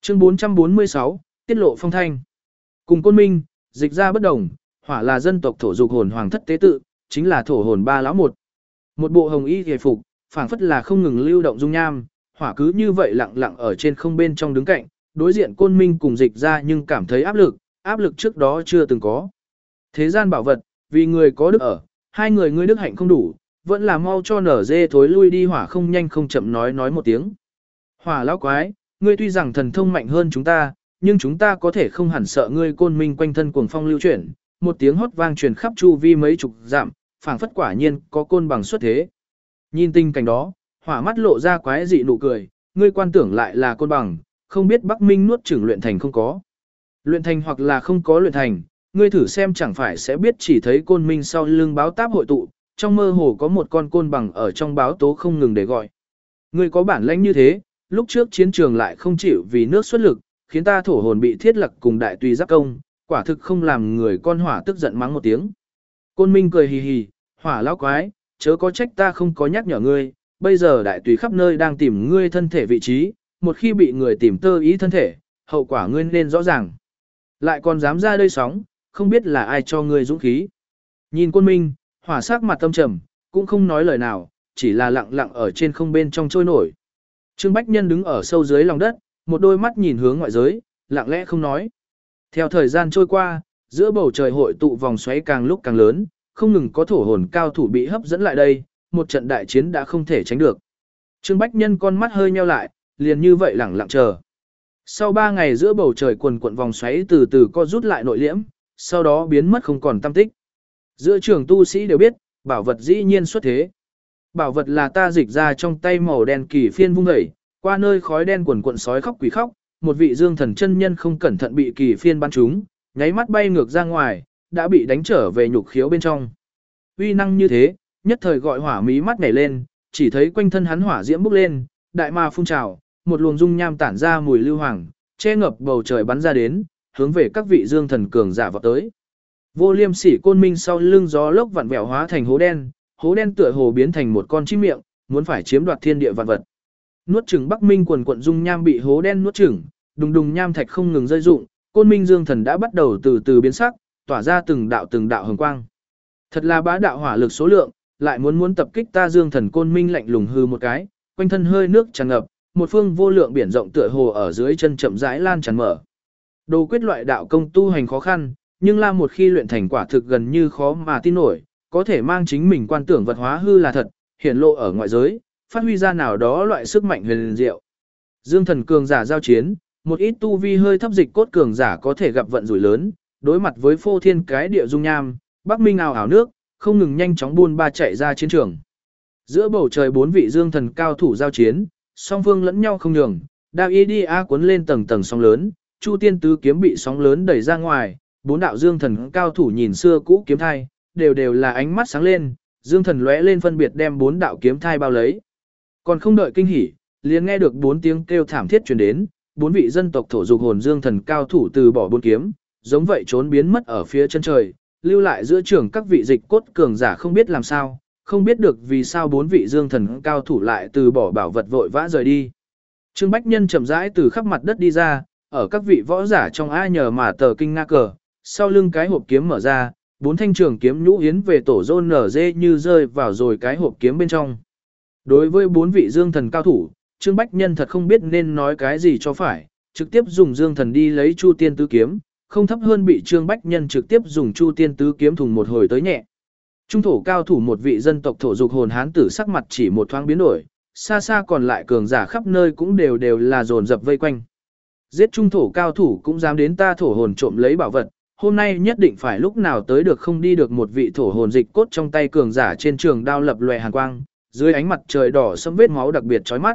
Chương 446, tiết lộ phong thanh. Cùng Côn Minh, Dịch ra bất đồng, hỏa là dân tộc thổ dục hồn hoàng thất tế tự, chính là thổ hồn ba lão một. Một bộ hồng y hề phục, phảng phất là không ngừng lưu động dung nham, hỏa cứ như vậy lặng lặng ở trên không bên trong đứng cạnh, đối diện Côn Minh cùng Dịch ra nhưng cảm thấy áp lực trước đó chưa từng có. Thế gian bảo vật, vì người có đức ở, hai người ngươi đức hạnh không đủ, vẫn là mau cho nở dê thối lui đi. Hỏa không nhanh không chậm nói một tiếng. Hỏa lão quái, ngươi tuy rằng thần thông mạnh hơn chúng ta, nhưng chúng ta có thể không hẳn sợ ngươi. Côn Minh quanh thân cuồng phong lưu chuyển, một tiếng hót vang truyền khắp chu vi mấy chục dặm, phảng phất quả nhiên có côn bằng xuất thế. Nhìn tình cảnh đó, hỏa mắt lộ ra quái dị nụ cười, ngươi quan tưởng lại là côn bằng, không biết Bắc Minh nuốt chửng luyện thành không có. Luyện thành hoặc là không có luyện thành, ngươi thử xem chẳng phải sẽ biết. Chỉ thấy Côn Minh sau lưng báo táp hội tụ, trong mơ hồ có một con côn bằng ở trong báo tố không ngừng để gọi. Ngươi có bản lãnh như thế, lúc trước chiến trường lại không chịu vì nước xuất lực, khiến ta thổ hồn bị thiết lặc cùng đại tùy giáp công, quả thực không làm người. Con hỏa tức giận mắng một tiếng. Côn Minh cười hì hì, hỏa lão quái, chớ có trách ta không có nhắc nhở ngươi, bây giờ đại tùy khắp nơi đang tìm ngươi thân thể vị trí, một khi bị người tìm tơ ý thân thể, hậu quả ngươi nên rõ ràng. Lại còn dám ra đây sóng, không biết là ai cho ngươi dũng khí. Nhìn Côn Minh, hỏa sắc mặt tâm trầm, cũng không nói lời nào, chỉ là lặng lặng ở trên không bên trong trôi nổi. Trương Bách Nhân đứng ở sâu dưới lòng đất, một đôi mắt nhìn hướng ngoại giới, lặng lẽ không nói. Theo thời gian trôi qua, giữa bầu trời hội tụ vòng xoáy càng lúc càng lớn, không ngừng có thổ hồn cao thủ bị hấp dẫn lại đây, một trận đại chiến đã không thể tránh được. Trương Bách Nhân con mắt hơi nheo lại, liền như vậy lặng lặng chờ. Sau 3 ngày giữa bầu trời quần quận vòng xoáy từ từ co rút lại nội liễm, sau đó biến mất không còn tăm tích. Giữa trường tu sĩ đều biết, bảo vật dĩ nhiên xuất thế. Bảo vật là ta Dịch ra trong tay màu đen kỳ phiên vung dậy, qua nơi khói đen quần quận sói khóc quỷ khóc, một vị dương thần chân nhân không cẩn thận bị kỳ phiên bắn trúng, nháy mắt bay ngược ra ngoài, đã bị đánh trở về nhục khiếu bên trong. Uy năng như thế, nhất thời gọi hỏa mí mắt nhảy lên, chỉ thấy quanh thân hắn hỏa diễm bốc lên, đại ma phun trào, một luồng dung nham tản ra mùi lưu hoàng, che ngập bầu trời bắn ra đến, hướng về các vị dương thần cường giả vọt tới. Vô Liêm Sỉ Côn Minh sau lưng gió lốc vặn vẹo hóa thành hố đen tựa hồ biến thành một con chim miệng, muốn phải chiếm đoạt thiên địa vạn vật. Nuốt chửng Bắc Minh quần quận dung nham bị hố đen nuốt chửng, đùng đùng nham thạch không ngừng rơi rụng, Côn Minh dương thần đã bắt đầu từ từ biến sắc, tỏa ra từng đạo hồng quang. Thật là bá đạo hỏa lực số lượng, lại muốn tập kích ta dương thần. Côn Minh lạnh lùng hư một cái, quanh thân hơi nước tràn ngập, một phương vô lượng biển rộng tựa hồ ở dưới chân chậm rãi lan tràn mở. Đồ quyết loại đạo công tu hành khó khăn, nhưng là một khi luyện thành quả thực gần như khó mà tin nổi, có thể mang chính mình quan tưởng vật hóa hư là thật, hiển lộ ở ngoại giới, phát huy ra nào đó loại sức mạnh huyền diệu. Dương thần cường giả giao chiến, một ít tu vi hơi thấp dịch cốt cường giả có thể gặp vận rủi lớn, đối mặt với phô thiên cái địa dung nham, Bắc Minh ảo nước, không ngừng nhanh chóng buôn ba chạy ra chiến trường. Giữa bầu trời 4 vị dương thần cao thủ giao chiến, song phương lẫn nhau không nhường, Đao Y Đi A cuốn lên tầng tầng sóng lớn, Chu Tiên tứ kiếm bị sóng lớn đẩy ra ngoài, 4 đạo dương thần cao thủ nhìn xưa cũ kiếm thai, đều là ánh mắt sáng lên, dương thần lóe lên phân biệt đem 4 đạo kiếm thai bao lấy. Còn không đợi kinh hỉ, liền nghe được 4 tiếng kêu thảm thiết truyền đến, 4 vị dân tộc thổ dục hồn dương thần cao thủ từ bỏ 4 kiếm, giống vậy trốn biến mất ở phía chân trời, lưu lại giữa trường các vị dịch cốt cường giả không biết làm sao, không biết được vì sao 4 vị dương thần cao thủ lại từ bỏ bảo vật vội vã rời đi. Trương Bách Nhân chậm rãi từ khắp mặt đất đi ra, ở các vị võ giả trong ai nhờ mà tờ kinh nga cờ, sau lưng cái hộp kiếm mở ra, 4 thanh trường kiếm nhũ yến về tổ rôn nở dê như rơi vào rồi cái hộp kiếm bên trong. Đối với 4 vị dương thần cao thủ, Trương Bách Nhân thật không biết nên nói cái gì cho phải, trực tiếp dùng dương thần đi lấy Chu Tiên tứ kiếm, không thấp hơn bị Trương Bách Nhân trực tiếp dùng Chu Tiên tứ kiếm thùng một hồi tới nhẹ. Trung thổ cao thủ một vị dân tộc thổ dục hồn hán tử sắc mặt chỉ một thoáng biến đổi, xa xa còn lại cường giả khắp nơi cũng đều là dồn dập vây quanh. Giết trung thổ cao thủ cũng dám đến ta thổ hồn trộm lấy bảo vật, hôm nay nhất định phải lúc nào tới được không đi được. Một vị thổ hồn dịch cốt trong tay cường giả trên trường đao lập lòe hàn quang, dưới ánh mặt trời đỏ sẫm vết máu đặc biệt chói mắt.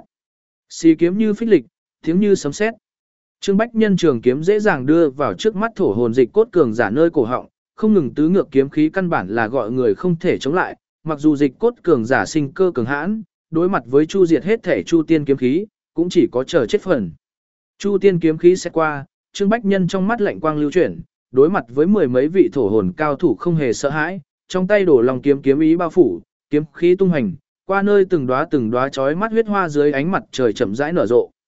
Xì kiếm như phích lịch, tiếng như sấm sét. Trương Bách Nhân trường kiếm dễ dàng đưa vào trước mắt thổ hồn dịch cốt cường giả nơi cổ họng, không ngừng tứ ngược kiếm khí căn bản là gọi người không thể chống lại, mặc dù dịch cốt cường giả sinh cơ cường hãn, đối mặt với chu diệt hết thể Chu Tiên kiếm khí, cũng chỉ có chờ chết phần. Chu Tiên kiếm khí sẽ qua, Trương Bách Nhân trong mắt lạnh quang lưu chuyển, đối mặt với 10 mấy vị thổ hồn cao thủ không hề sợ hãi, trong tay đổ lòng kiếm ý bao phủ, kiếm khí tung hành, qua nơi từng đóa chói mắt huyết hoa dưới ánh mặt trời chậm rãi nở rộ.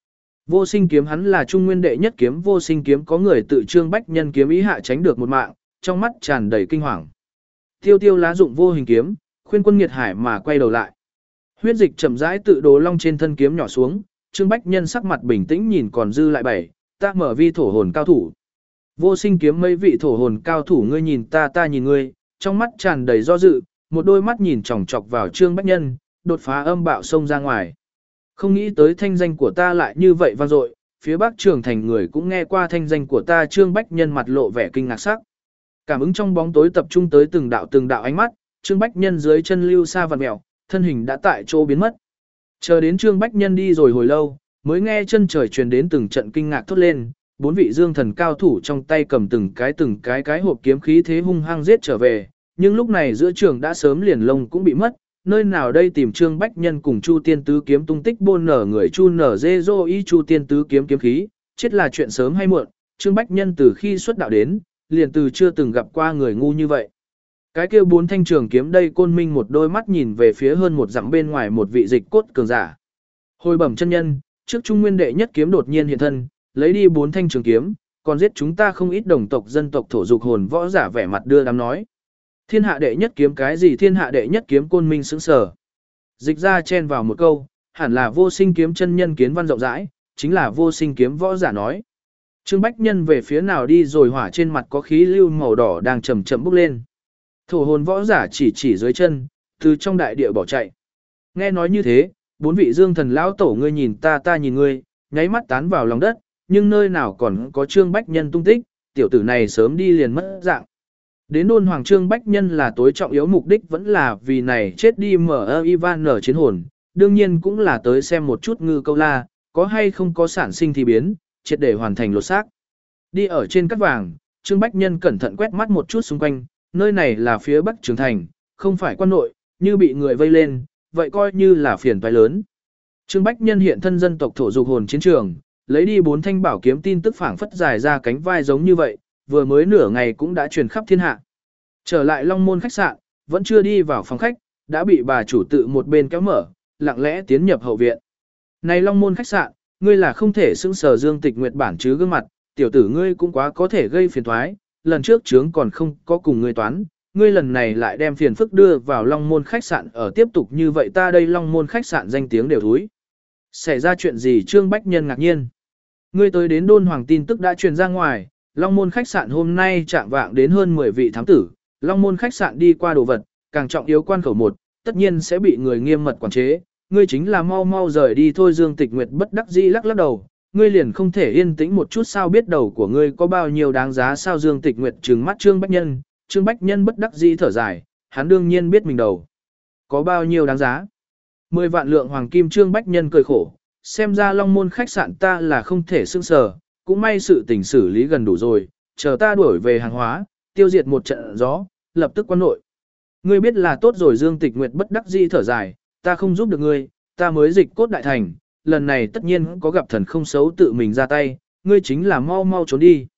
Vô sinh kiếm hắn là trung nguyên đệ nhất kiếm, vô sinh kiếm có người tự Trương Bách Nhân kiếm ý hạ tránh được một mạng, trong mắt tràn đầy kinh hoàng. Tiêu tiêu lá dụng vô hình kiếm, khuyên quân nghiệt hải mà quay đầu lại. Huyết dịch chậm rãi tự đồ long trên thân kiếm nhỏ xuống, Trương Bách Nhân sắc mặt bình tĩnh nhìn còn dư lại 7, ta mở vi thổ hồn cao thủ. Vô sinh kiếm mấy vị thổ hồn cao thủ ngươi nhìn ta ta nhìn ngươi, trong mắt tràn đầy do dự, một đôi mắt nhìn chòng chọc vào Trương Bách Nhân, đột phá âm bạo xông ra ngoài. Không nghĩ tới thanh danh của ta lại như vậy vang dội, phía Bắc Trường Thành người cũng nghe qua thanh danh của ta. Trương Bách Nhân mặt lộ vẻ kinh ngạc sắc. Cảm ứng trong bóng tối tập trung tới từng đạo ánh mắt, Trương Bách Nhân dưới chân lưu xa vặn mèo, thân hình đã tại chỗ biến mất. Chờ đến Trương Bách Nhân đi rồi hồi lâu, mới nghe chân trời truyền đến từng trận kinh ngạc thốt lên, 4 vị dương thần cao thủ trong tay cầm từng cái hộp kiếm khí thế hung hăng giết trở về, nhưng lúc này giữa trường đã sớm liền lông cũng bị mất, nơi nào đây tìm Trương Bách Nhân cùng Chu Tiên Tứ kiếm tung tích bôn nở người Chu nở dê dô y Chu Tiên Tứ kiếm kiếm khí, chết là chuyện sớm hay muộn, Trương Bách Nhân từ khi xuất đạo đến, liền từ chưa từng gặp qua người ngu như vậy. Cái kia 4 thanh trường kiếm đây Côn Minh một đôi mắt nhìn về phía hơn một dặm bên ngoài một vị dịch cốt cường giả. Hồi bẩm chân nhân, trước trung nguyên đệ nhất kiếm đột nhiên hiện thân, lấy đi 4 thanh trường kiếm, còn giết chúng ta không ít đồng tộc dân tộc thổ dục hồn võ giả vẻ mặt đưa đám nói. Thiên hạ đệ nhất kiếm cái gì thiên hạ đệ nhất kiếm Côn Minh sững sờ. Dịch ra chen vào một câu, hẳn là vô sinh kiếm chân nhân kiến văn rộng rãi, chính là vô sinh kiếm võ giả nói. Trương Bách Nhân về phía nào đi rồi hỏa trên mặt có khí lưu màu đỏ đang chậm chậm bốc lên. Thổ hồn võ giả chỉ dưới chân, từ trong đại địa bỏ chạy. Nghe nói như thế, 4 vị dương thần lão tổ ngươi nhìn ta ta nhìn ngươi, nháy mắt tán vào lòng đất, nhưng nơi nào còn có Trương Bách Nhân tung tích, tiểu tử này sớm đi liền mất dạng. Đến đôn hoàng Trương Bách Nhân là tối trọng yếu mục đích vẫn là vì này chết đi mở Ivan nở chiến hồn, đương nhiên cũng là tới xem một chút ngư câu la, có hay không có sản sinh thì biến, triệt để hoàn thành lột xác. Đi ở trên cát vàng, Trương Bách Nhân cẩn thận quét mắt một chút xung quanh, nơi này là phía Bắc Trường Thành, không phải quan nội, như bị người vây lên, vậy coi như là phiền toái lớn. Trương Bách Nhân hiện thân dân tộc thổ dục hồn chiến trường, lấy đi 4 thanh bảo kiếm tin tức phảng phất dài ra cánh vai giống như vậy, vừa mới nửa ngày cũng đã truyền khắp thiên hạ. Trở lại Long Môn khách sạn, vẫn chưa đi vào phòng khách, đã bị bà chủ tự một bên kéo mở, lặng lẽ tiến nhập hậu viện. Này Long Môn khách sạn, ngươi là không thể xưng sờ Dương Tịch Nguyệt bản chứ gương mặt, tiểu tử ngươi cũng quá có thể gây phiền toái, lần trước chướng còn không có cùng ngươi toán, ngươi lần này lại đem phiền phức đưa vào Long Môn khách sạn ở tiếp tục như vậy ta đây Long Môn khách sạn danh tiếng đều thúi. Xảy ra chuyện gì Trương Bách Nhân ngạc nhiên. Ngươi tới đến đôn hoàng tin tức đã truyền ra ngoài, Long Môn khách sạn hôm nay chạm vạng đến hơn 10 vị thám tử, Long Môn khách sạn đi qua đồ vật, càng trọng yếu quan khẩu 1, tất nhiên sẽ bị người nghiêm mật quản chế, ngươi chính là mau mau rời đi thôi. Dương Tịch Nguyệt bất đắc dĩ lắc lắc đầu, ngươi liền không thể yên tĩnh một chút sao biết đầu của ngươi có bao nhiêu đáng giá sao. Dương Tịch Nguyệt trừng mắt Trương Bách Nhân bất đắc dĩ thở dài, hắn đương nhiên biết mình đầu có bao nhiêu đáng giá. 10 vạn lượng hoàng kim. Trương Bách Nhân cười khổ, xem ra Long Môn khách sạn ta là không thể xưng sờ, cũng may sự tình xử lý gần đủ rồi, chờ ta đuổi về hàng hóa, tiêu diệt một trận gió, lập tức quan nội. Ngươi biết là tốt rồi. Dương Tịch Nguyệt bất đắc dĩ thở dài, ta không giúp được ngươi, ta mới dịch cốt đại thành, lần này tất nhiên có gặp thần không xấu tự mình ra tay, ngươi chính là mau mau trốn đi.